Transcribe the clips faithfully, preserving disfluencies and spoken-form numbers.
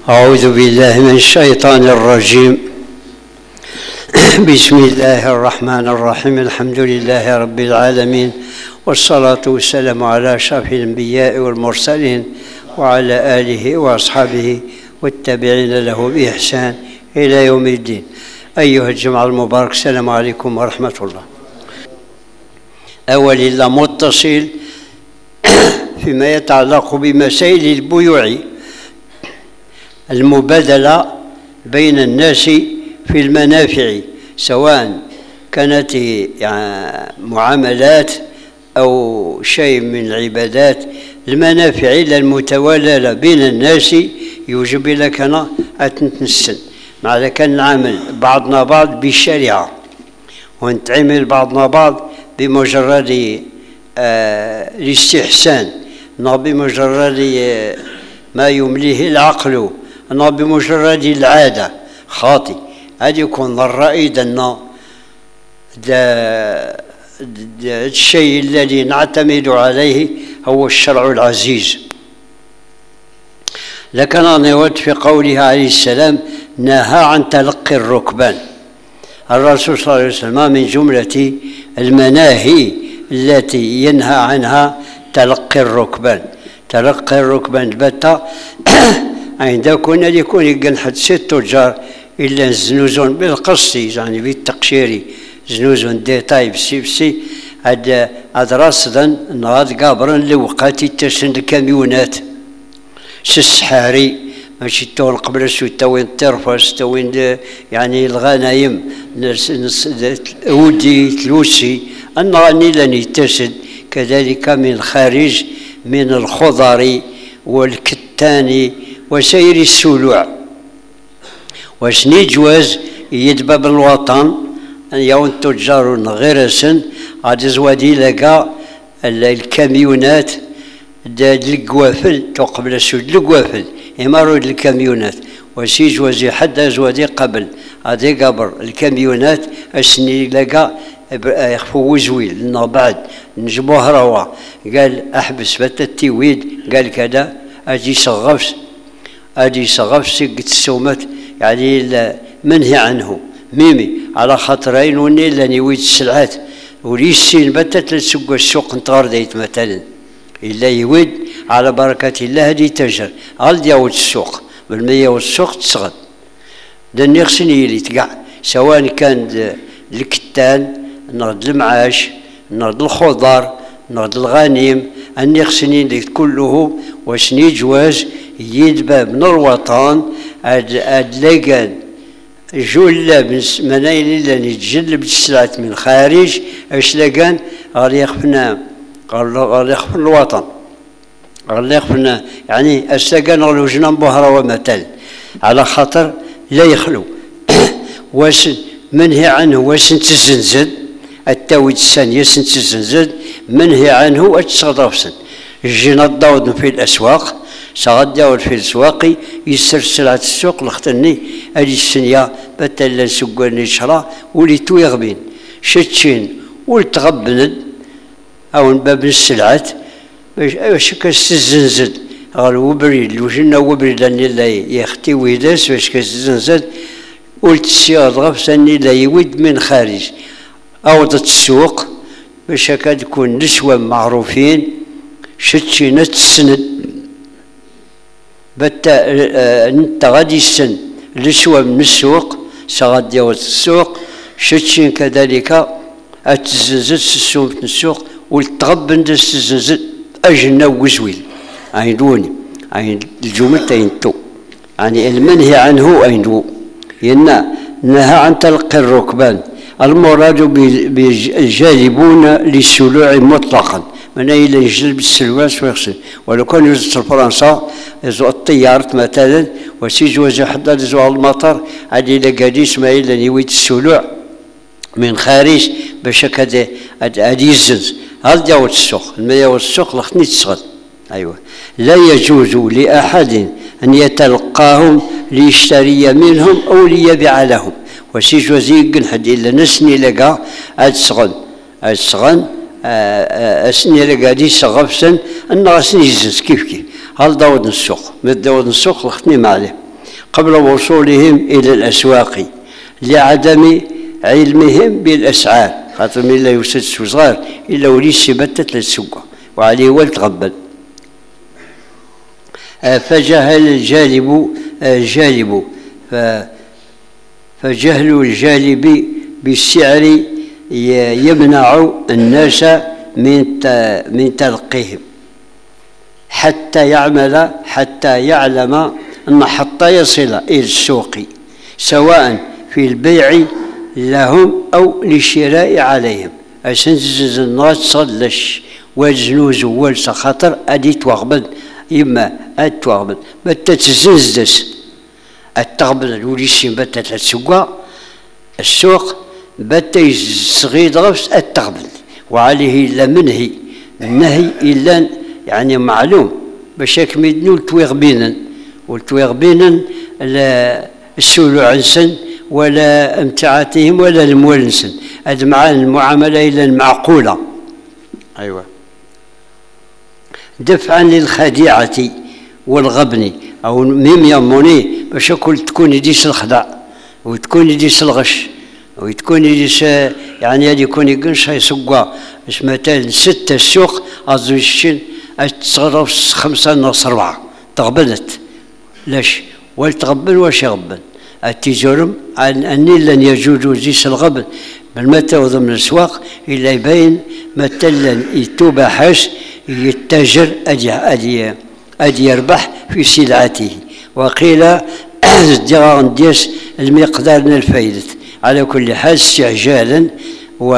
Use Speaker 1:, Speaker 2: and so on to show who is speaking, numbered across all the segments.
Speaker 1: أعوذ بالله من الشيطان الرجيم. بسم الله الرحمن الرحيم. الحمد لله رب العالمين، والصلاة والسلام على أشرف الأنبياء والمرسلين وعلى آله وأصحابه والتابعين له بإحسان إلى يوم الدين. أيها الجماعة المبارك، السلام عليكم ورحمة الله. أولا متصل فيما يتعلق بمسائل البيوع، المبادلة بين الناس في المنافع، سواء كانت يعني معاملات أو شيء من العبادات. المنافع المتوالية بين الناس يوجب لنا أتنتنسن مع كان نعمل بعضنا بعض بالشريعة، ونتعامل بعضنا بعض بمجرد آه الاستحسان، بمجرد آه ما يمليه العقل، بمجرد العادة خاطئ. هذا يكون الرأي أن الشيء الذي نعتمد عليه هو الشرع العزيز. لكن نود في قوله عليه السلام نهى عن تلقي الركبان. الرسول صلى الله عليه وسلم من جملة المناهي التي ينهى عنها تلقي الركبان. تلقي الركبان بتا عند كنا يكون يقن حد ست تجار إلا زنوزون بالقصي، يعني بالتقشيري زنوزون ديتاي بسي بسي هاد هاد رصدا نهاد قابرا لوقاتي تسن الكاميونات سسحاري ماشي تون قبل سو توين ترفس توين يعني الغنايم ودي تلوسي النغني لن يتسد كذلك من الخارج من الخضر والكتان وسير السلوع. وشني جواز يدبب الوطن يوم تجار غرسن عاد زوادي لقى الكاميونات القوافل تقبل السود القوافل يمروا الكاميونات وسي جوازي حتى زوادي قبل هذه قبر الكاميونات السني لقى يخفوا زويل لنا بعد نجبوه روا قال احبس بات التيويد قال كذا اجي صغفس اجي صغفس قلت السومات يعني منهي عنه ميمي على خاطرين وني لاني ويد السلعات وليسين باتت لتسوق السوق نطار ديت مثلا الا يود على بركه الله هذه تجر غال دياود السوق بالمية والسوق تسغد دني خصني يلي تقع سواء كان الكتان نرد المعاش نرد الخضر نرد الغنيم اني خصني كله وشني جواز يدباب من الوطن اد اد لقان جول لابس منايل اللي يتجلب السلعات من خارج اش لقان غادي يخفنا غادي يخفن الوطن غادي يخفنا يعني استقان غلو جنان بهرة ومثل على خاطر لا يخلو واش منهي عنه واش نتزنزد التاويد الثانية سنتزنزد منهي عنه اتشغضفسن الجينا الضوض في الاسواق صغد ياول في السواقي يسر سلعة السوق لختني هذه السنية بتلا سقوني شرا وليتو يغبين شتشين ولتغبند او باب السلعات باش باش كتزنزد غير وبريد الوجنا وبريد لاني لا يختي ويداس باش كتزنزد ولتسياض غفسني لا يود من خارج اوضة السوق باش كاد تكون نسوة معروفين شتشين تسند بتا انت غادي السن لشوى من السوق سغاد ديال السوق شتشين كذلك اتزنزت السوق من السوق والتغبن تزنزت اجنا وزويل عين دوني عين الجمل تينتو يعني المنهي عنه عينو ينا نهى عن تلقي الركبان المراد بالجالبون للسلوع مطلقا من أين يجلب السلواس ويغسل. ولو كان يوزد فرنسا يزو الطيارات مثلا وسيجو وزي حتى يزو المطر عادي لقادي اسماعيل لان يويد السلوع من خارج باش هكا هادي يزنز هذا داود السوق المياه والسوق لختني تسغل. ايوه لا يجوز لاحد ان يتلقاهم ليشتري منهم او ليبيع لهم وسيجو زي قنحد الا نسني لقى هاد سغن هاد سغن اسني لقادي سغفسن ان غاسني يزنز كيف كيف هل داود السوق مد داود السوق لختني ما عليه قبل وصولهم إلى الأسواق لعدم علمهم بالأسعار، خاطر من لا يوسد صغار إلا وليس بتت للسوق وعليه والتغبل. فجهل الجالب الجالب فجهل الجالب بالسعر يمنع الناس من من تلقيهم حتى يعمل حتى يعلم أن حتى يصل إلى السوق سواء في البيع لهم أو للشراء عليهم. أسنزز الناس صلش والزنوز والس خطر أدي توغبن إما أتوغبن بتتزنزدس التغبن الوليسين بتت السوق السوق بت يصغيد غفس التغبن، وعليه لا منهي النهي إلا يعني معلوم باش يكمدنو التويغ بينا والتويغ بينا السولو عنسن ولا امتعاتهم ولا المولنسن، هذا مع المعاملة إلا المعقولة. أيوة. دفعا للخديعة والغبن أو ميم يموني باش كل تكون يديس الخدع وتكون يديس الغش وتكون يديس يعني هذه يكون يقنش يسقى باش مثلا ستة السوق أزوجين تصرف خمسة نص أربعة تغبنت لاش والتغبن واش يغبن التجرم أني لن يجوز زيس الغبن بل متى ضمن الأسواق إلا يبين مثلا يتوبة حاش يتاجر أدي أدي أدي يربح في سلعته. وقيل ديس المقدار من الفائدة. على كل حال استعجالا و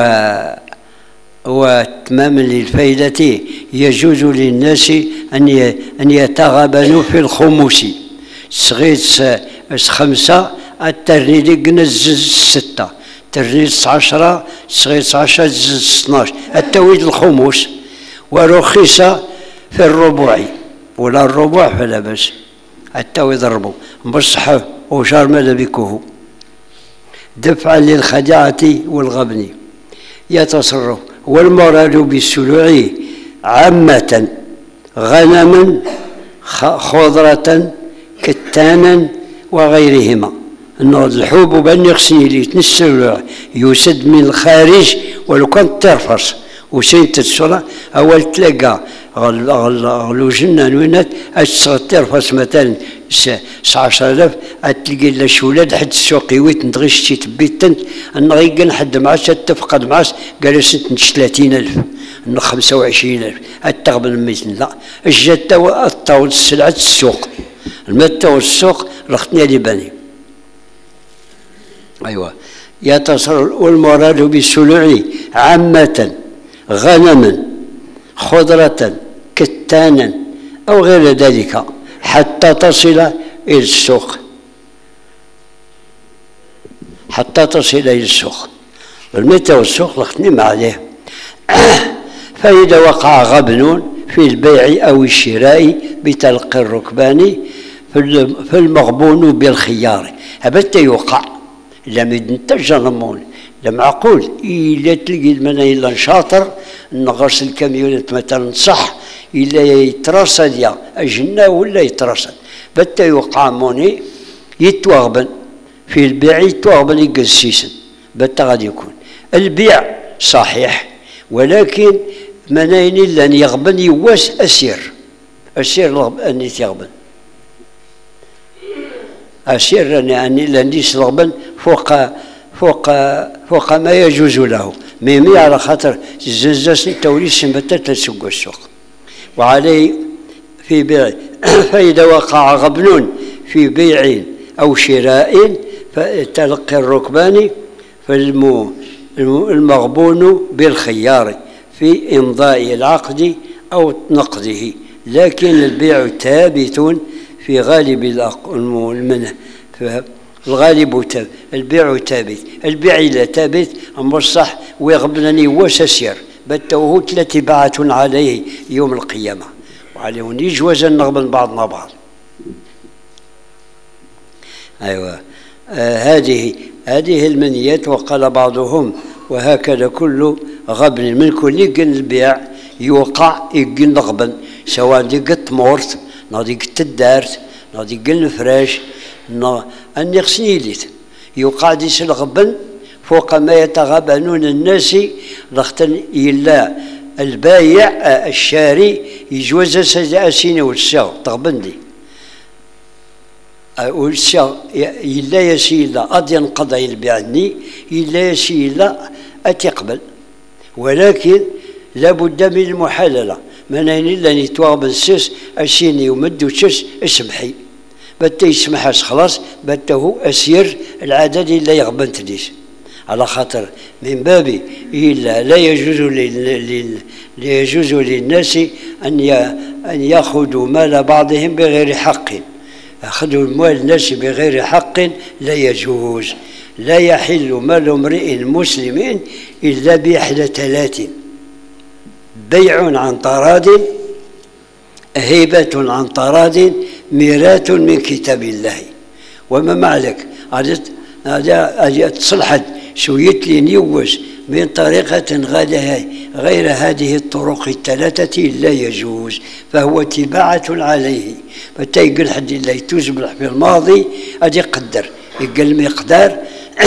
Speaker 1: وتماما للفائدة يجوز للناس أن أن يتغابنوا في الخمس صغيت خمسة الترنيد جنز ستة ترنيد عشرة صغيت عشرة اثناش التويد الخمس ورخص في الربع ولا الربع فلا بس التويد الربع بصح وشار ماذا بكه دفعا للخدعة والغبن يتصرف. والمراد بالسلوع عامة غنما خضرة كتانا وغيرهما. النهض الحبوب بان يخصني لي تنسلوع يسد من الخارج ولو كانت ترفص وسينت الصلاة أول تلقى غلو جنان وينات أتصغر ترفص مثلا عشرة آلاف أتلقى لا شولاد حد السوقي ويت ندغيش شي تبيتنت أن غيقن حد معاش تفقد معاش قال سنت ثلاثين ألف أن خمسة وعشرين ألف أتغبن ميتن لا الجتة والطاول السلعة السوق المتة والسوق رختني لي بني. أيوة. يتصل والمراد بالسلوع عامة غنما خضرة كتانا أو غير ذلك حتى تصل إلى السوق حتى تصل إلى السوق. المتى والسوق لختني ما عليه. فإذا وقع غبن في البيع أو الشراء بتلقي الركبان فالمغبون بالخيار هبت يوقع لم ينتج ضمون لم عقول إلا تلقي المنا إلا شاطر نغرس الكاميونات مثلا صح إلا يترصد يا أجنة ولا يترصد بتا يوقع موني يتوغبن في البيع يتوغبن يقسيسن بتا غادي يكون البيع صحيح ولكن منين إلا أن يغبن يواس أسير أسير أن يتغبن أسير أن لنديس الغبن فوق فوق فوق ما يجوز له ميمي على خاطر الزنزاس توليس بتت لسوق السوق. وعليه في بيع فإذا وقع غبن في بيع أو شراء فتلقي الركبان فالمغبون بالخيار في إمضاء العقد أو نقضه، لكن البيع ثابت في غالب المنه الغالب ثابت البيع ثابت البيع لا ثابت مصح ويغبنني وسسير بتوه تبعة عليه يوم القيامة وعليه يجوز نغبن بعضنا بعض. أيوة. آه هذه هذه المنيات. وقال بعضهم وهكذا كل غبن من كل يقن البيع يوقع يقن غبن سواء دي قط مورت نادي قط الدارت نادي قن الفراش أن يخصني ليت يقعد يسلغبن فوق ما يتغابنون الناس لختن إلا البايع الشاري يجوز سجاسين والساغ تغبندي والساغ إلا يسيلا أدين قضاء البعني إلا يسيلا أتقبل، ولكن لابد من المحاللة من أين إلا نتواغب السيس أسيني يمدو تشس اسمحي بتا يسمح خلاص بتا هو أسير العدد إلا يغبن تديس على خاطر من باب إلا لا يجوز لل لا يجوز للناس أن أن يأخذوا مال بعضهم بغير حق. أخذوا مال الناس بغير حق لا يجوز. لا يحل مال امرئ مسلم إلا بإحدى ثلاث: بيع عن تراض، هبة عن تراض، ميراث من كتاب الله. وما معلك هذا تصلحت شويت لي نيوز من طريقة غير هذه الطرق الثلاثة لا يجوز، فهو تباعة عليه. فتا يقول حد الله يتوزبلح في الماضي أدي قدر يقل مقدار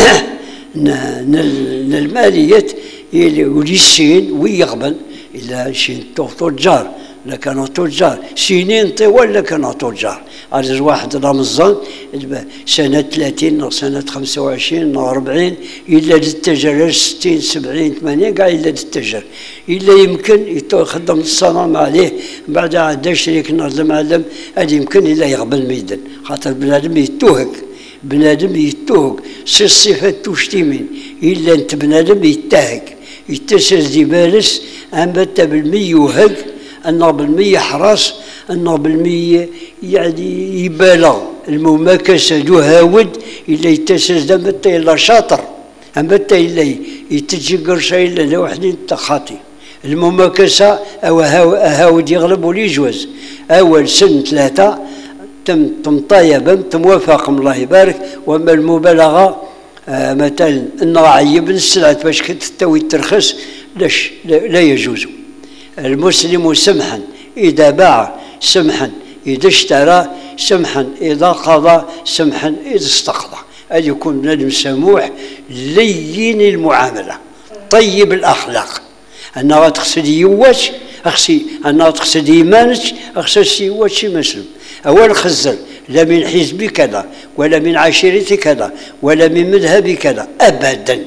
Speaker 1: المالية وليسين ويغبن إلا شين تجار لكانوا تجار سنين طوال لكانوا تجار. عزيز واحد رمضان سنة ثلاثين سنة خمسة وعشرين أربعين إلا للتجار ستين سبعين ثمانين قاعد إلا للتجار إلا يمكن يخدم الصنم عليه بعد عاد شريك نظم علم هذا يمكن إلا يغبن ميدان خاطر بنادم يتوهك بنادم يتوهك سي الصفات توشتيمين إلا أنت بنادم يتاهك يتسز دي بالس أنبت بالمي يوهك أنه بالمية حراس أنه بالمية يعني يبالغ المماكسة دو هاود إلا يتسز دمتا إلا شاطر أمتا إلا يتجي قرشا إلا لوحدين تخاطي المماكسة أو هاود يغلب ولي جوز أول سن ثلاثة تم تمطايبا تموافق الله يبارك. وما المبالغة آه مثلا أنه عيب السلعة باش تستوي ترخص لاش لا يجوز. المسلم سمحا إذا باع، سمحا إذا اشترى، سمحا إذا قضى، سمحا إذا استقضى. أن يكون بنادم سموح لين المعاملة طيب الأخلاق. أنه تقصد يواش أخسي أنه تقصد إيمانك أخسي يواش مسلم. أول خزر لا من حزبي كذا ولا من عشيرتي كذا ولا من مذهبي كذا أبدا.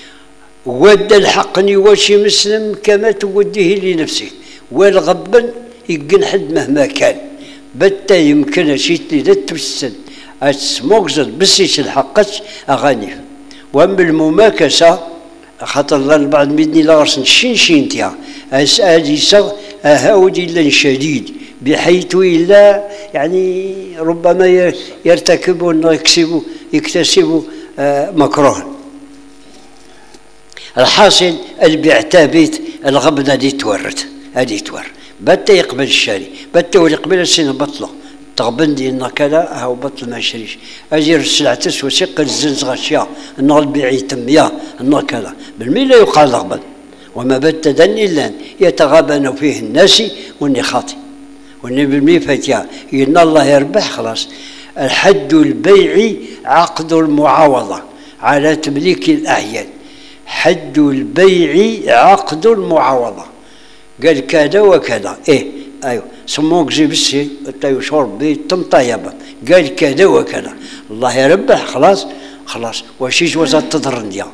Speaker 1: ود الحق يواشي مسلم كما توديه لنفسه والغبن يقن حد مهما كان بتا يمكن شيء إذا تبسل أتسموكزد بسيش الحقش أغانيه. وأما المماكسة خاطر الله البعض مدني لغرسن شين شين تيا أسأل يسغ أهاودي لن شديد بحيث إلا يعني ربما يرتكبوا أنه يكسبوا يكتسبوا مكروه. الحاصل البيع تابت الغبنة دي تورت هذه تور بتا يقبل الشاري بتا يقبل السنة بطله تغبن دي إنه كذا هاو بطل ما يشريش أجير السلعة تسوى سق الزنز غشيا إنه البيع يتم يا إنه كذا بالميلة يقال غبن. وما بتا دن إلا يتغابن فيه الناس والني خاطي والني بالمي فاتيا إن الله يربح خلاص. الحد البيع عقد المعاوضة على تمليك الأعيان. حد البيع عقد المعاوضة قال كذا وكذا إيه أيوه سموك زي بسي تايو شرب بي تم طيبا قال كذا وكذا الله يربح خلاص خلاص. وشيش وزا تضرن ديا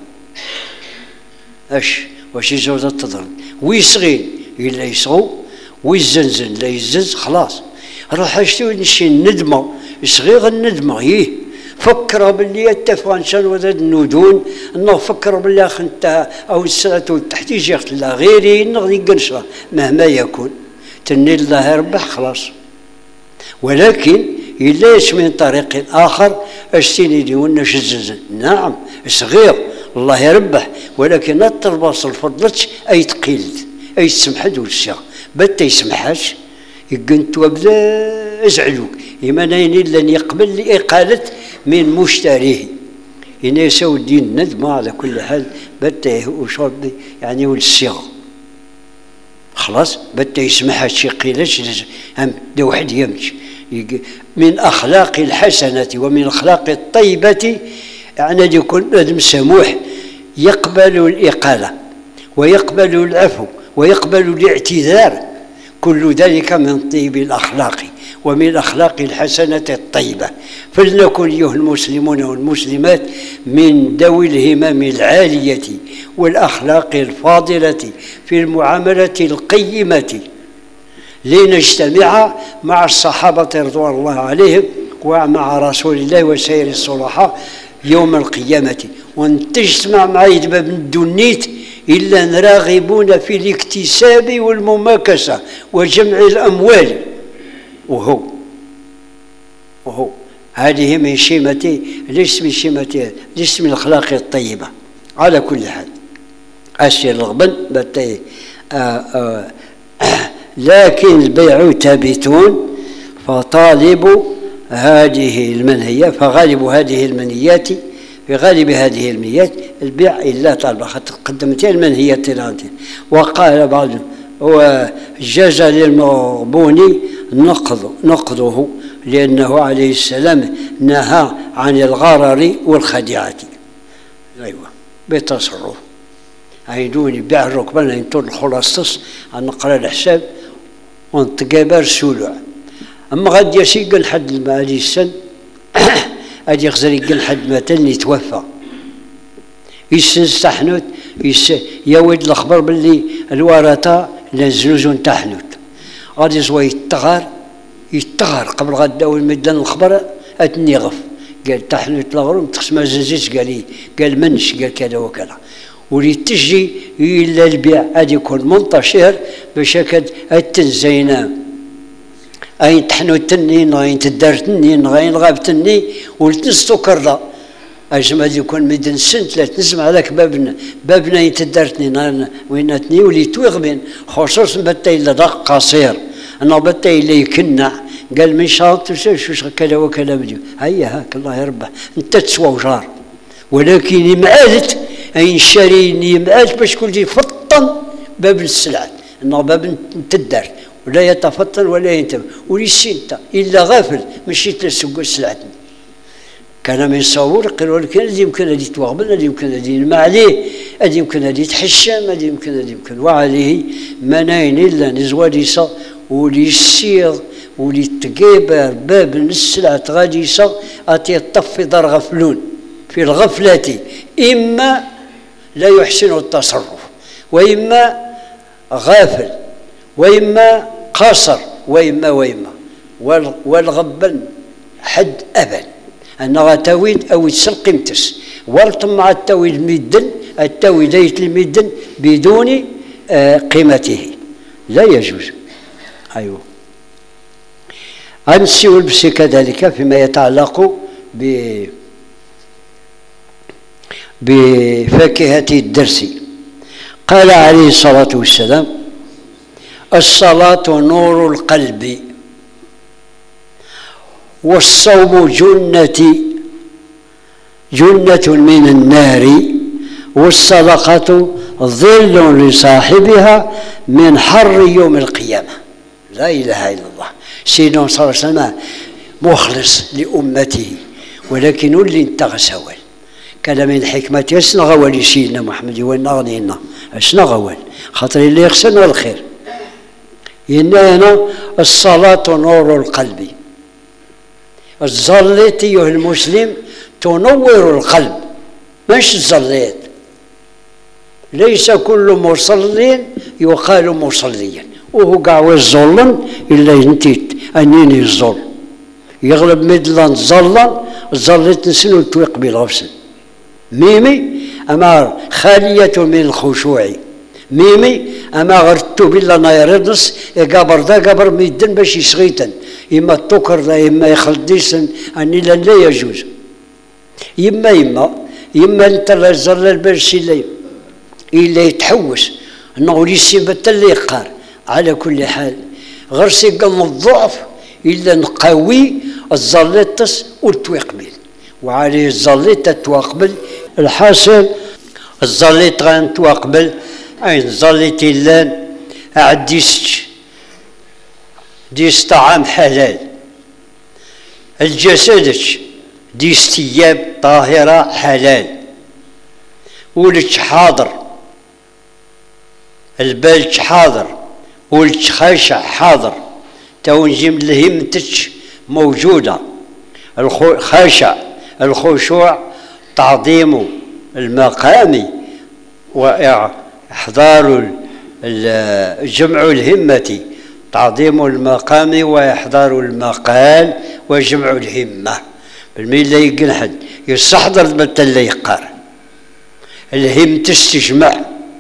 Speaker 1: اش وشيش وزا تضرن ويصغي إلا يصغو ويزنزن لا يزنز خلاص. روح اشتوي نشي الندمة يصغي الندمة يه فكر باللي التفانشان وذا الندون انه فكر باللي خنت او السنه والتحتيج ياخذ لا غيري نغني قنشره مهما يكون تني الله يربح خلاص. ولكن ليش من طريق اخر اشتيني لي ونش الزنزن نعم صغير الله يربح ولكن الترباص الفضلتش اي تقيل اي تسمحد والسيا بتا يسمحاش يقنت وبدا ازعلوك يمنين لن يقبل لإقالة من مشتريه إن يسوي الدين ندمة على كل حال بتا وشرب يعني والصيغة خلاص بتا يسمحها شي قيلش هم ده واحد يمشي من أخلاق الحسنة ومن أخلاق الطيبة يعني يكون بنادم سموح، يقبل الإقالة ويقبل العفو ويقبل الاعتذار، كل ذلك من طيب الأخلاق ومن الأخلاق الحسنة الطيبة. فلنكن أيها المسلمون والمسلمات من ذوي الهمم العالية والأخلاق الفاضلة في المعاملة القيمة، لنجتمع مع الصحابة رضوان الله عليهم ومع رسول الله وسائر الصلحاء يوم القيامة، ونتجتمع مع يدباب الدنيت إلا راغبون في الاكتساب والمماكسة وجمع الأموال. وهو وهو هذه من شيمته، ليس من شيمته، ليس من الأخلاق الطيبة. على كل حال أشير رغبا بتي لكن البيع ثابتون، فطالب هذه المنهية فغالب هذه المنهيات في غالب هذه المنهيات البيع إلا طالب، خاطر قدمت المنهيات. وقال بعضهم وجاز للمغبون نقض نقضه لأنه عليه السلام نهى عن الغرر والخديعة. أيوة بتصرف عيدوني بيع الركبان ينطر الخلاص عن نقرأ الحساب ونتقابل سلوع. أما غادي يسيق لحد المالي السن غادي يخزر يقل لحد ما تلني توفى يسنس تحنوت يود الأخبار باللي الورثة لازلوز تحنوت غادي يزوى يتغار يتغار قبل غدا أول ما يدان الخبر أتني غف قال تحنوت الغروم تقسم زنزيت قال لي قال منش قال كذا وكذا ولي تجي إلا البيع غادي يكون منتشر باش هكا التنزينة أين تحنو التنين غاين تدار تنين غاين غاب تنين ولتنستو كرلا أجمع يكون مدن سنت لا تنسمع لك بابنا بابنا يتدار تنين وين تنين ولي توغبين خصوصا بتا إلا دق قصير أنا بتا إلا يكنع قال من شاط وش كذا وكذا بديو هيا هاك الله يربح أنت تسوى وجار ولكن يمعالت أين شارين يمعالت باش كل يفطن باب السلعة أنه باب تدار ولا يتفطن ولا ينتبه وليسينتا إلا غافل ماشي تلسق سلعتنا كان من يصور قالوا لك هذه يمكن هذه توغبل هذه يمكن هذه ينمى عليه هذه يمكن هذه تحشم هذه يمكن هذه يمكن وعليه مناين إلا نزواليسا وليسيغ وليتقابر باب السلعة غاديسا أتي الطف دار غفلون في الغفلة إما لا يحسن التصرف وإما غافل وإما قاصر وإما وإما والغبن حد أبد أنها تاويد أو يتسل قيمتس والطم مع التاويد ميدن التاويد الميدن بدون آه قيمته لا يجوز. أيوه أنسي والبسي كذلك فيما يتعلق ب بفاكهة الدرس. قال عليه الصلاة والسلام الصلاة نور القلب والصوم جنة جنة من النار والصدقة ظل لصاحبها من حر يوم القيامة. لا إله إلا الله. سيدنا صلى الله عليه وسلم مخلص لأمته ولكن اللي انتغسول كان من حكمة يسنى غوالي سيدنا محمد وإن أغنينا أسنى غوال خاطر اللي يخسن الخير إننا الصلاة نور القلب. الصلاة أيها المسلم تنور القلب مش الصلاة. ليس كل مصل يقال مصليا وهو قاعد الظلم إلا ينتيت أنيني الظلم يغلب مدلان ظلم ظلت نسنو تويق بالغفص ميمي أما خالية من الخشوع ميمي أما غرتو بالله نايردس قابر ذا قابر ميدن باش يسغيتن إما التوكر ذا إما يخلديسن أني لا يجوز إما إما إما أنت لا زلل باش إلا يتحوس أنه ليسي بتل يقار. على كل حال غرسي قم الضعف إلا نقوي الزلتس والتوقبل وعليه الزلت تتوقبل. الحاصل الزلت غان توقبل أين زلت اللان أعديسك ديس طعام حلال الجسدك دي استياب طاهرة حلال، ولك حاضر، البالك حاضر، ولك خاشع حاضر، تونجم لهمتك موجودة، الخاشع الخشوع تعظيم المقام وإحضار جمع الهمة، تعظيم المقام وإحضار المقال وجمع الهمة. بالميل لا يقنحد يستحضر مثل لا يقار الهم تستجمع،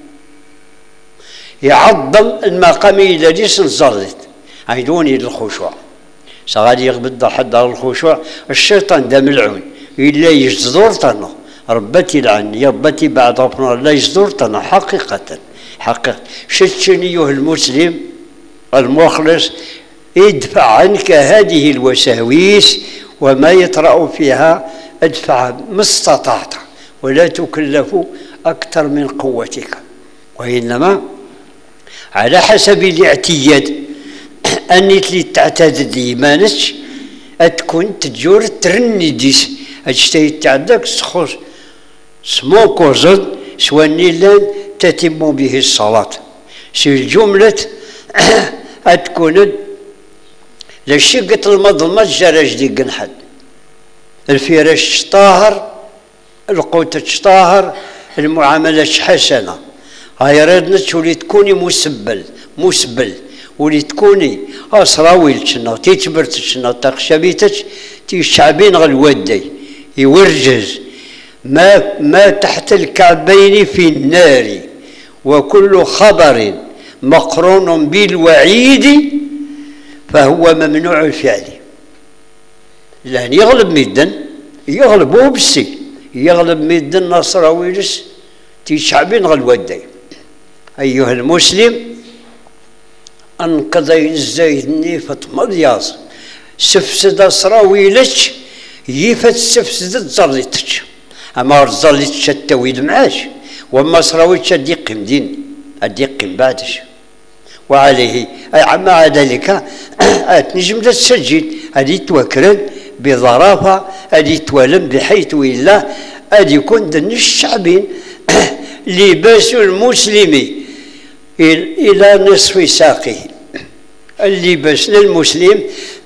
Speaker 1: يعظم المقام إذا ليس نزرت عيدوني للخشوع. سغادي يقبض حد على الخشوع الشيطان دا ملعون إلا يجدور طنو ربتي لعن ربتي بعد ربنا لا يجدور طنو حقيقة حقيقة. شتشن أيها المسلم المخلص ادفع عنك هذه الوساويس وما يطرأ فيها، ادفع ما استطعت ولا تكلف أكثر من قوتك، وإنما على حسب الاعتياد أنك تعتاد إيمانك أتكون تجور ترنديس أجتي تعدك سخوص سموك وزد سواني لان تتم به الصلاة. سي الجملة أتكون لشقة المظلمة جرج دي قنحد، الفراش طاهر، القوت طاهر، المعاملة حسنة. هاي رادنا تولي تكوني مسبل مسبل ولي تكوني أسراويل شنا تيتبرت شنا تخشبيتك تيشعبين غالودي يورجز ما ما تحت الكعبين في النار، وكل خبر مقرون بالوعيد فهو ممنوع الفعل. لأن يغلب ميدن يغلبوه بالسي يغلب ميدن نصراويلس تيشعبين غالودي. أيها المسلم أنقذي الزايدني فتمضياز سفسد أسراويلك يفت سفسد زريتك، أما زريتك التويد معاش، وما سراويلك أديق مدين أديق بعدش. وعليه مع ذلك نجم تسجل هذه توكرن بظرافة، هذه تولم بحيث إلا هذه يكون دن الشعبين لباس المسلم إلى نصف ساقه. اللباس للمسلم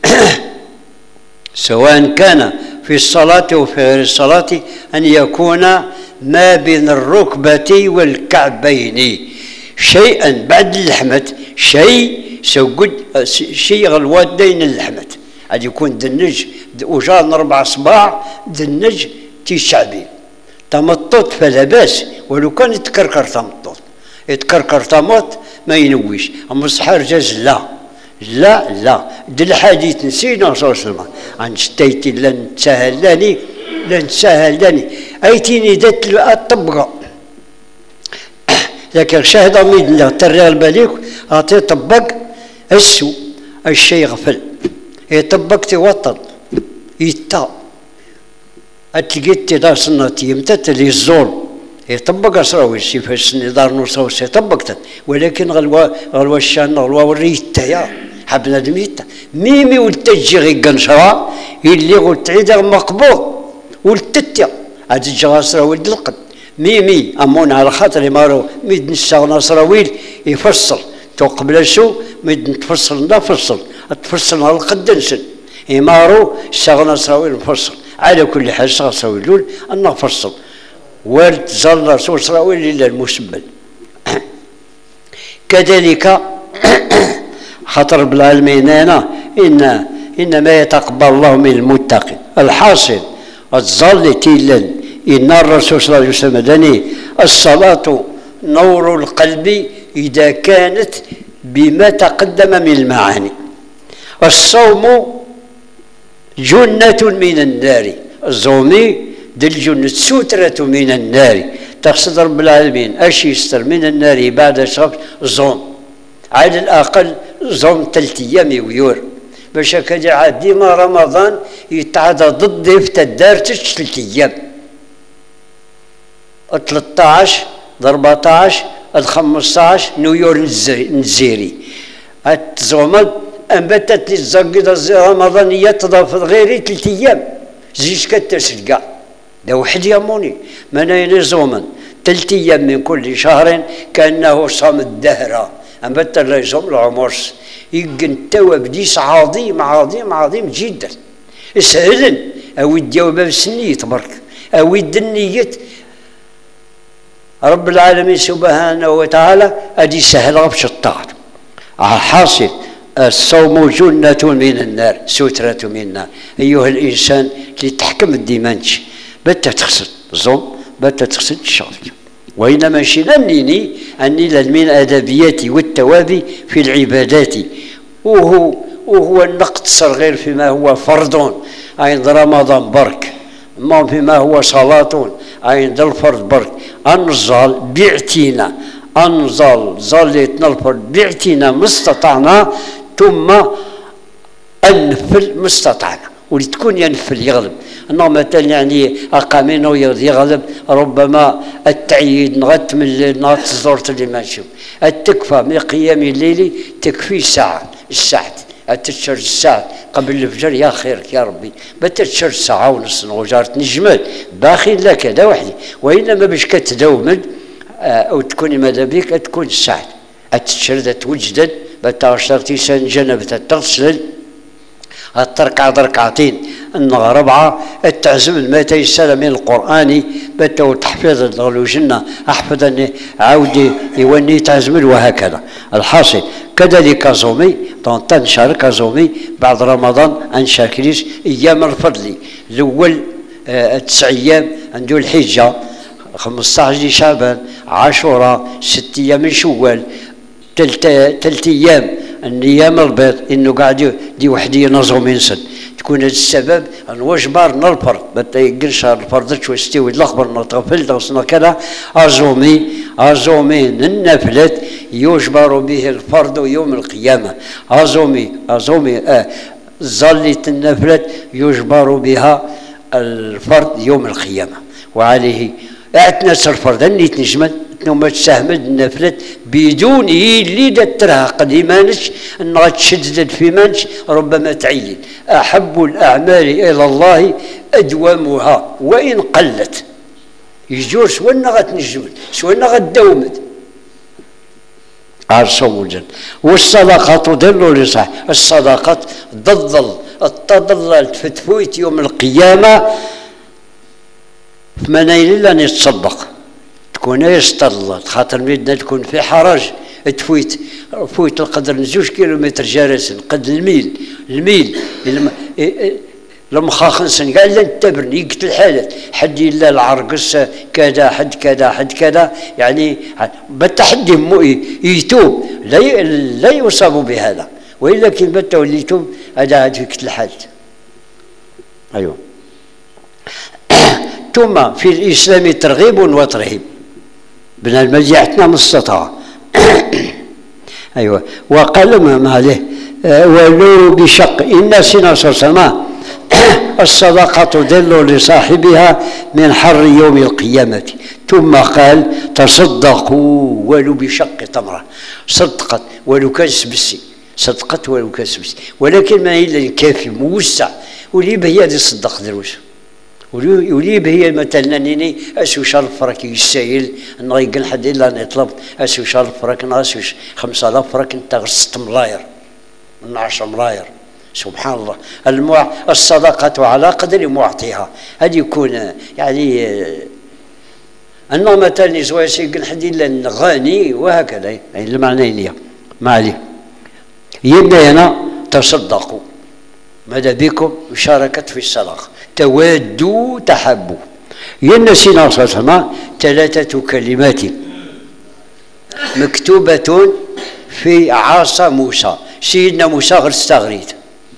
Speaker 1: سواء كان في الصلاة أو في غير الصلاة أن يكون ما بين الركبة والكعبين شيئا بعد اللحمة، شيء سوجد شيء غلوادين اللحمة، أن يكون دنج وجان أربع صباع دنج تيشعبين تمطط فلا باس، ولو كان يتكركر تمطط يتكركر تمط ما ينويش. أما الصحار جاز لا لا لا دل الحديث نسينا صلى الله عليه وسلم عن شتيتي لن تسهلني لن تسهلني أيتيني دات الطبقة لكن شاهد أميد الله ترى البليك أعطي طبق السو الشيء غفل يطبق توطن يتا أتلقيت دا سنتي يمتت لي الزول يطبق أسراوي سي فاش نضار نوصو سي طبقت، ولكن غلوا غلوا الشان غلوا وريتا يا حبنا دميتا ميمي والتجي غي قنشرا اللي قلت عيدا مقبوض والتتيا هاد الجغا سراويل دلقد ميمي أمون على خاطر مارو ميد نشتغل سراويل يفصل تو قبل شو ميد تفصل نفصل تفصل على القد نسن يمارو شغل سراويل نفصل. على كل حال شغل سراويل دول أن نفصل ورد زال رسول سراويل إلا المسبل. كذلك خطر بالعالمين هنا إن إنما يتقبل الله من المتقين. الحاصل الظل تيلا إن الرسول صلى الله عليه وسلم دني الصلاة نور القلب إذا كانت بما تقدم من المعاني. الصوم جنة من النار، الزومي دل جنة سترة من النار. تقصد رب العالمين أش يستر من النار بعد شرب زوم على الأقل زوم ثلاث أيام ويور باش هكذا عاد ديما رمضان يتعدى ضد في الدارتش ثلاث أيام ثلاثة عشر أربعة عشر خمسة عشر نيويور نزيري الزومات أنبتت الزقيدة رمضانية تضاف غير ثلاث أيام زيش كترسل كاع دا وحد ياموني منين زومن ثلاث أيام من كل شهر كأنه صام الدهر أنبت الله يزوم العمرس يقن توا بديس عظيم عظيم عظيم جدا سهلا أو الجواب بسنية برك أو الدنية رب العالمين سبحانه وتعالى أدي سهل غبش الطاعة حاصل الصوم جنة من النار سترة من النار أيها الإنسان اللي تحكم الديمانش بتا تخسد الصوم بتا تخسد الشغل وإنما شنني أني من أدبياتي والتوابي في العبادات وهو وهو النقد صغير فيما هو فرض عند رمضان برك ما فيما هو صلاة عند الفرض برك أنزل بيعتنا أنزل زالتنا الفرض بيعتنا ما استطعنا ثم أنفل ما استطعنا ولتكون ينفل يغلب أنه مثلا يعني أقامين يغلب ربما التعييد نغت من الليل نغت زورت اللي ما نشوف التكفى من قيام الليل تكفي ساعة الساعة أتشر الساعة قبل الفجر يا خيرك يا ربي بتشر ساعة ونص وجارت نجمل باخي لك هذا وحدي وإنما باش كتداومد أو تكوني ماذا بيك تكون الساعة أتشر ذات وجدت بتعشرتي سن جنب تغسل التركع ركعتين النغ ربعة التعزم المتى يسال من القرآن بتو تحفيظ الغلوجنة أحفظ أني عودي يوني تعزم وهكذا الحاصل كذلك زومي طنطن شارك زومي بعد رمضان أن شاكريس أيام الفضل الأول آه تسع أيام عنده الحجة خمسة عشر شعبان عاشوراء ست أيام من شوال ثلاث أيام الأيام البيض إنه قاعد دي وحدي ينظم ينسد تكون هذا السبب أن وجبار نالفرد بتا يقرش الفرد شو يستوي الأخبر نطفل دوسنا كذا أزومي أزومي النفلت يجبر به الفرد يوم القيامة أزومي أزومي آه ظلت النفلت يجبر بها الفرد يوم القيامة وعليه اعتنس الفرد اللي تنجمد نوم تساهمد النفلت بدون اللي دترها قديمانش انها تشدد في منش ربما تعين احب الاعمال الى الله ادومها وان قلت يجور سوانا غتنجمد سوانا غتداومد عرصوم الجنة والصدقة تضل لصح الصدقة تضل التضلل فتفوت يوم القيامة فمن إلا أن يتصدق تكون يستضل خاطر بدنا تكون في حرج تفوت فوت القدر من زوج كيلومتر جالسا قد الميل الميل المخاخنسن قال لا نتبرن يقتل الحالات حد إلا العرقس كذا حد كذا حد كذا يعني بالتحدي يتوب لا لا يصاب بهذا وإلا كي بتو اللي يتوب هذا في كتل الحالات أيوه ثم في الإسلام ترغيب وترهيب بنا المجيحتنا مستطاع أيوه وقال ما عليه ولو بشق إن سنة سما الصدقة تدل لصاحبها من حر يوم القيامة ثم قال تصدقوا ولو بشق تمرة صدقت ولو كان سبسي صدقت ولو كان سبسي ولكن ما هي إلا كافي موسع ولي بهي هذه الصدق دروس ولي بهي مثلا نيني اسو شرف فرك يسايل انه يقول حد الا انا طلبت اسو شرف فرك اسو خمسة آلاف فرك انت غرست ملاير من عشرة ملاير سبحان الله المع... الصدقة على قدر معطيها هذه يكون يعني انه مثلا زواج يقول حد الا غني وهكذا يعني المعنى ما عليه يبدا هنا تصدقوا ماذا بكم مشاركة في الصدقة تودوا تحبوا ينسينا صلى ثلاثة كلمات مكتوبة في عصا موسى سيدنا موسى غير استغريت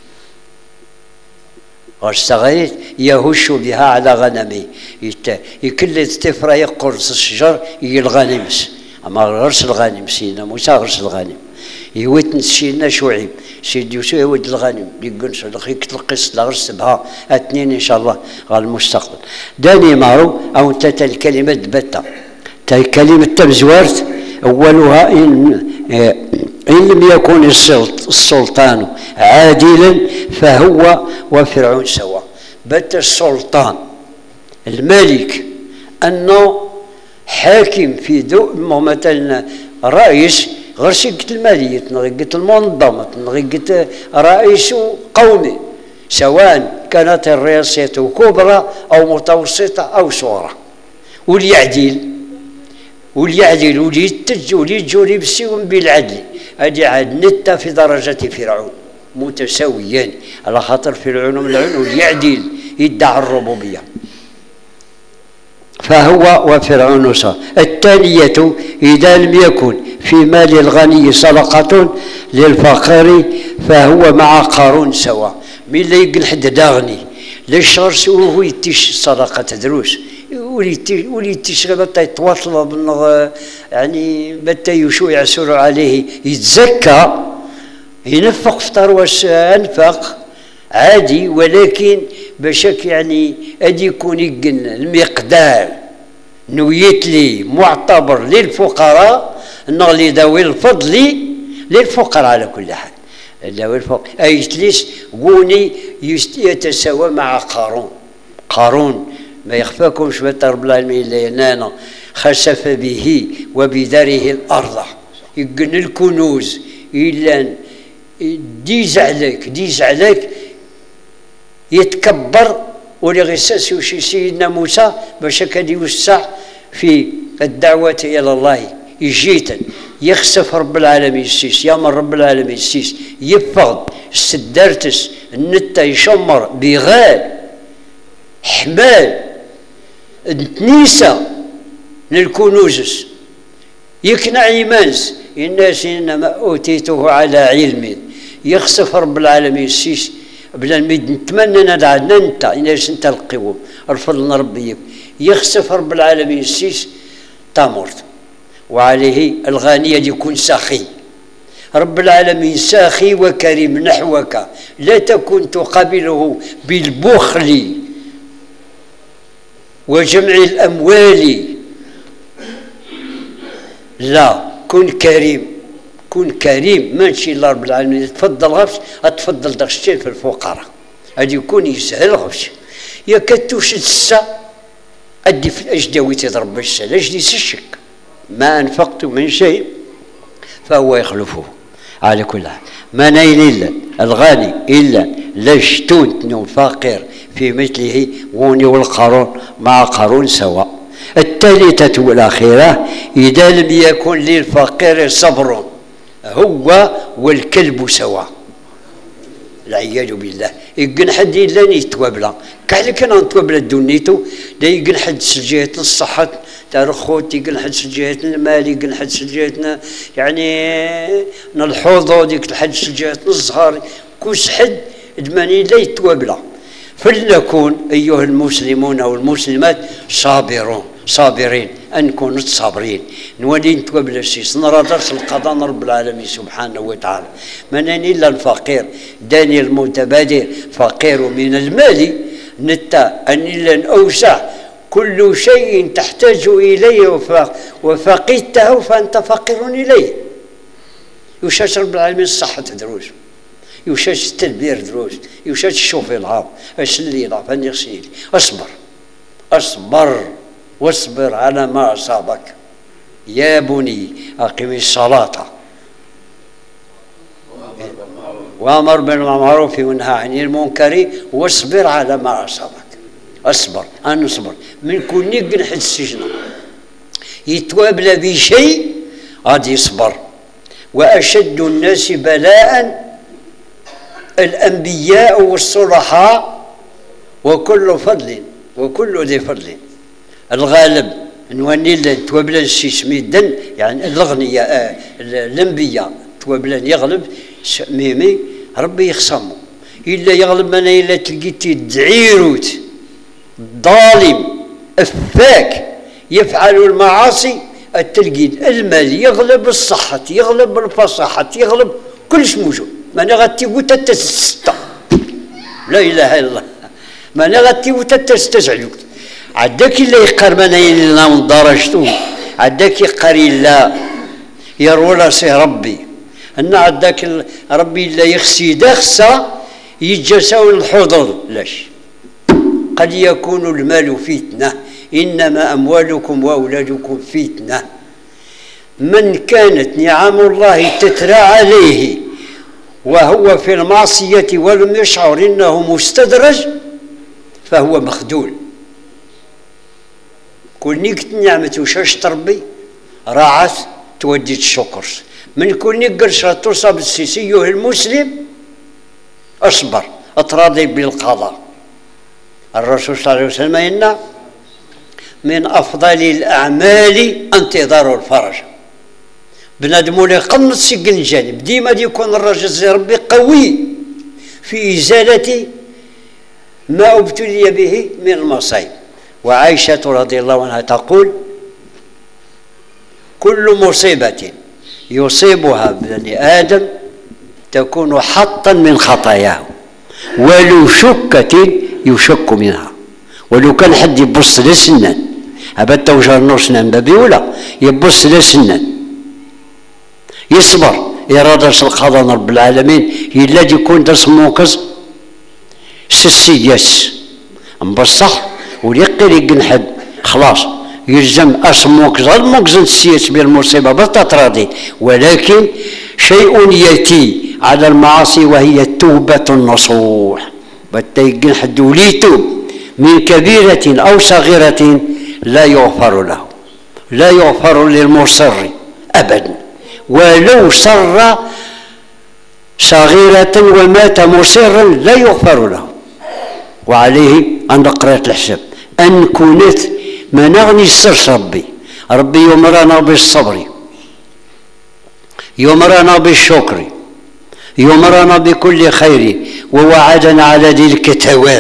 Speaker 1: غير استغريت يهش بها على غنمه يكل تفرى يقرص الشجر يلغنمس أما غرس الغنم سيدنا موسى غرس الغنم يوتن سيدنا شعيب سيد يوسف يود الغنم يقنص يكتلقص لغرس بها اثنين ان شاء الله على المستقبل داني معروف او انت الكلمه بتا كلمه تبزوارت اولها ان إن لم يكن السلطان عادلا فهو وفرعون سواء. بات السلطان الملك أنه حاكم في دو مثلا رئيس غير شقة المالية نغيقة المنظمة نغيقة رئيس قومي، سواء كانت الرئاسة كبرى أو متوسطة أو صغرى، وليعدل وليعدل وليتج وليجوري بسيهم بالعدل. هذه عاد نتا في درجة فرعون متساويان، على خاطر فرعون ملعون وليعدل يدعي الربوبية، فهو وفرعون سواء. الثانية إذا لم يكن في مال الغني صدقة للفقير فهو مع قارون سواء. من لا يقل حد داغني للشرس وهو يتيش الصدقة دروس ولي تشغل بتا يتواصل يعني بتا يشوع يعسر عليه يتزكى ينفق فطر واش انفق عادي، ولكن بشك يعني ادي يكون يقن المقدار نويت لي معتبر للفقراء نغلي ذوي الفضل للفقراء على كل حال. ذوي الفقراء اي تليس قوني يتساوى مع قارون. قارون ما يخفاكمش رب العالمين الا ينانا خسف به وبداره الارض يقن الكنوز الا ديز عليك ديز عليك يتكبر ولغساس وشي سيدنا موسى باش كان يوسع في الدعوة الى الله يجيتا يخسف رب العالمين السيس يامر رب العالمين السيس يفقد السدارتس النتا يشمر بغال حمال نيسا للكنوز يكنع إيمانس الناس إنما أوتيته على علم يخسف رب العالمين السيس بلا نتمنى ندعى ننت الناس انت القوم الفضل ربي يخسف رب العالمين السيس تامرت وعليه الغانية يكون ساخي. رب العالمين ساخي وكريم نحوك لا تكن تقابله بالبخل وجمع الأموال، لا كن كريم كن كريم ماشي الله رب العالمين تفضل غفش اتفضل داكشي في الفقراء هادي يكون يسهل غفش يا كتوش السا ادي في الاجداوي تضرب السا لاش دي الشك ما انفقت من شيء فهو يخلفه. على كل حال ما نيل الا الغني الا لاش تونتني الفقير في مثله غوني والقارون مع قارون سواء. الثالثة والأخيرة إذا لم يكن للفقير صبر هو والكلب سواء. العياذ بالله يقن حد إلا يتوابلا كاع كان نتوابلا دونيتو دا يقن حد سجية الصحة تاع الخوت يقن حد سجية المال يقن حد سجية يعني الحوض ديك حد سجية الزهر كوس حد دماني لا يتوابلا. فلنكون أيها المسلمون والمسلمات صابرون صابرين أن نكونوا صابرين نولي نتوابل السيس نرى درس القضاء رب العالمين سبحانه وتعالى. من إلا الفقير داني المتبادر فقير من المال نتا أن إلا أوسع كل شيء تحتاج إليه وفقدته فأنت فقير إليه. يشاش رب العالمين الصحة دروس يوشاش التدبير دروس يوشاش الشوف العاب اش اللي يضعف اني غسيل اصبر اصبر واصبر على ما اصابك يا بني اقم الصلاة وامر بالمعروف ونهى عن المنكر واصبر على ما اصابك. اصبر ان نصبر من كون نقن حد السجن يتوابل بشيء غادي يصبر. واشد الناس بلاء الأنبياء والصلحاء وكل فضل وكل ذي فضل. الغالب نواني توابلان السيسميدن يعني الأغنياء الأنبياء توابلان يغلب ميمي ربي يخصمه إلا يغلب من إلا تلقيتي دعيروت ظالم أفاك يفعل المعاصي التلقي المال يغلب الصحة يغلب الفصاحة يغلب كلش موجود. ماني غاتي وتا ستة لا اله الا الله ماني غاتي وتا تستزعلوك عداك الا يقار مناين لنا من درجتو عداك يقار الا يرولا سي ربي أن عندك ربي لا يخسي دخسة يتجسوا الحضور لاش. قد يكون المال فتنة، إنما أموالكم وأولادكم فتنة. من كانت نعم الله تترى عليه وهو في المعصية ولم يشعر إنه مستدرج فهو مخدول. كل نيك نعمة وشاش تربي راعت تودي الشكر. من كل نيك قرش تصاب السيسي المسلم أصبر أتراضي بالقضاء. الرسول صلى الله عليه وسلم إن من أفضل الأعمال انتظار الفرج. بنادم ولا يقنط سجن الجانب ديما يكون الرجل زي ربي قوي في إزالة ما ابتلي به من المصائب. وعائشة رضي الله عنها تقول: كل مصيبة يصيبها بني آدم تكون حطا من خطاياه، ولو شكة يشك منها. ولو كان حد يبص لسنان أبدا وجه النور سنان بابي ولا يبص لسنان يصبر إرادة القضاء رب العالمين إلا يكون درس موقز سسياس بصح وليقل يقن حد خلاص يلزم أسموكز الموكز السياس بالمصيبة بتتراضي. ولكن شيء يأتي على المعاصي وهي التوبة النصوح. بتيقن حد وليتوب من كبيرة أو صغيرة لا يغفر له، لا يغفر للمصر أبدا ولو صر صغيرة ومات مصرا لا يغفر له. وعليه أن قرأت الحساب أن كنت ما نغني السر ربي ربي يمرنا بالصبر، يمرنا بالشكر، يمرنا بكل خير، ووعدنا على ذلك التواب،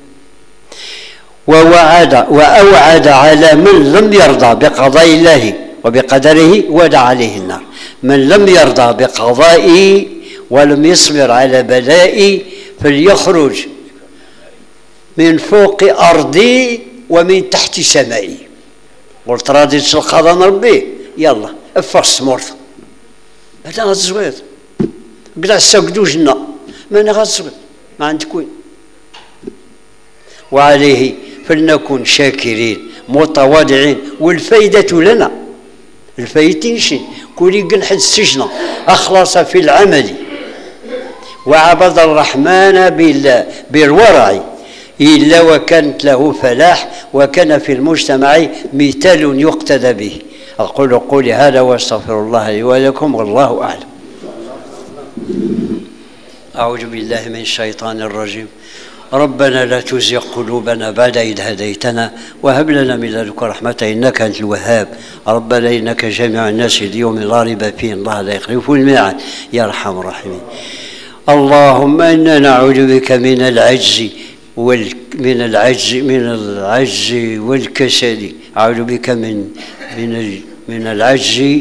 Speaker 1: ووعد وأوعد على من لم يرضى بقضاء الله وبقدره ودع عليه النار. من لم يرضى بقضائي ولم يصبر على بلائي فليخرج من فوق أرضي ومن تحت سمائي. قلت راضي القضاء ربي يلا افرس مرض هذا غتزويد قلع الساقدو جنا ماني غتزويد ما عندك وين. وعليه فلنكن شاكرين متواضعين. والفايدة لنا الفايدة شي كل يقن حد السجن أخلص في العمل وعبد الرحمن بالورع إلا وكانت له فلاح وكان في المجتمع مثال يقتدى به. أقول قولي هذا واستغفر الله لي ولكم والله أعلم. أعوذ بالله من الشيطان الرجيم. ربنا لا تزغ قلوبنا بعد إذ هديتنا وهب لنا من لدنك رحمة إنك أنت الوهاب. ربنا إنك جامع الناس اليوم لا ريب فيه الله لا يخلف الميعاد يا أرحم الراحمين. اللهم إنا نعوذ بك من العجز وال من العجز من العجز والكسل. أعوذ بك من من من العجز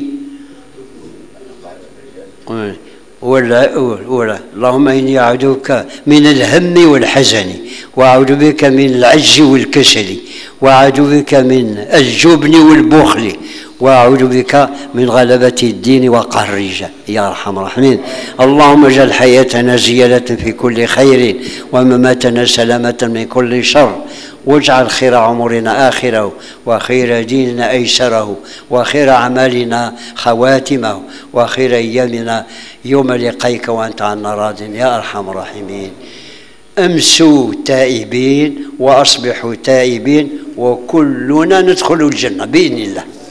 Speaker 1: ولا ولا اللهم إني أعوذ بك من الهم والحزن، وأعوذ بك من العجز والكسل، وأعوذ بك من الجبن والبخل، وأعوذ بك من غلبة الدين وقهر الرجال يا أرحم الراحمين. اللهم اجعل حياتنا زيادة في كل خير ومماتنا سلامة من كل شر، واجعل خير عمرنا آخره وخير ديننا أيسره وخير أعمالنا خواتمه وخير أيامنا يوم لقيك وأنت عنا راض يا أرحم الراحمين. أمسوا تائبين وأصبحوا تائبين وكلنا ندخل الجنة بإذن الله.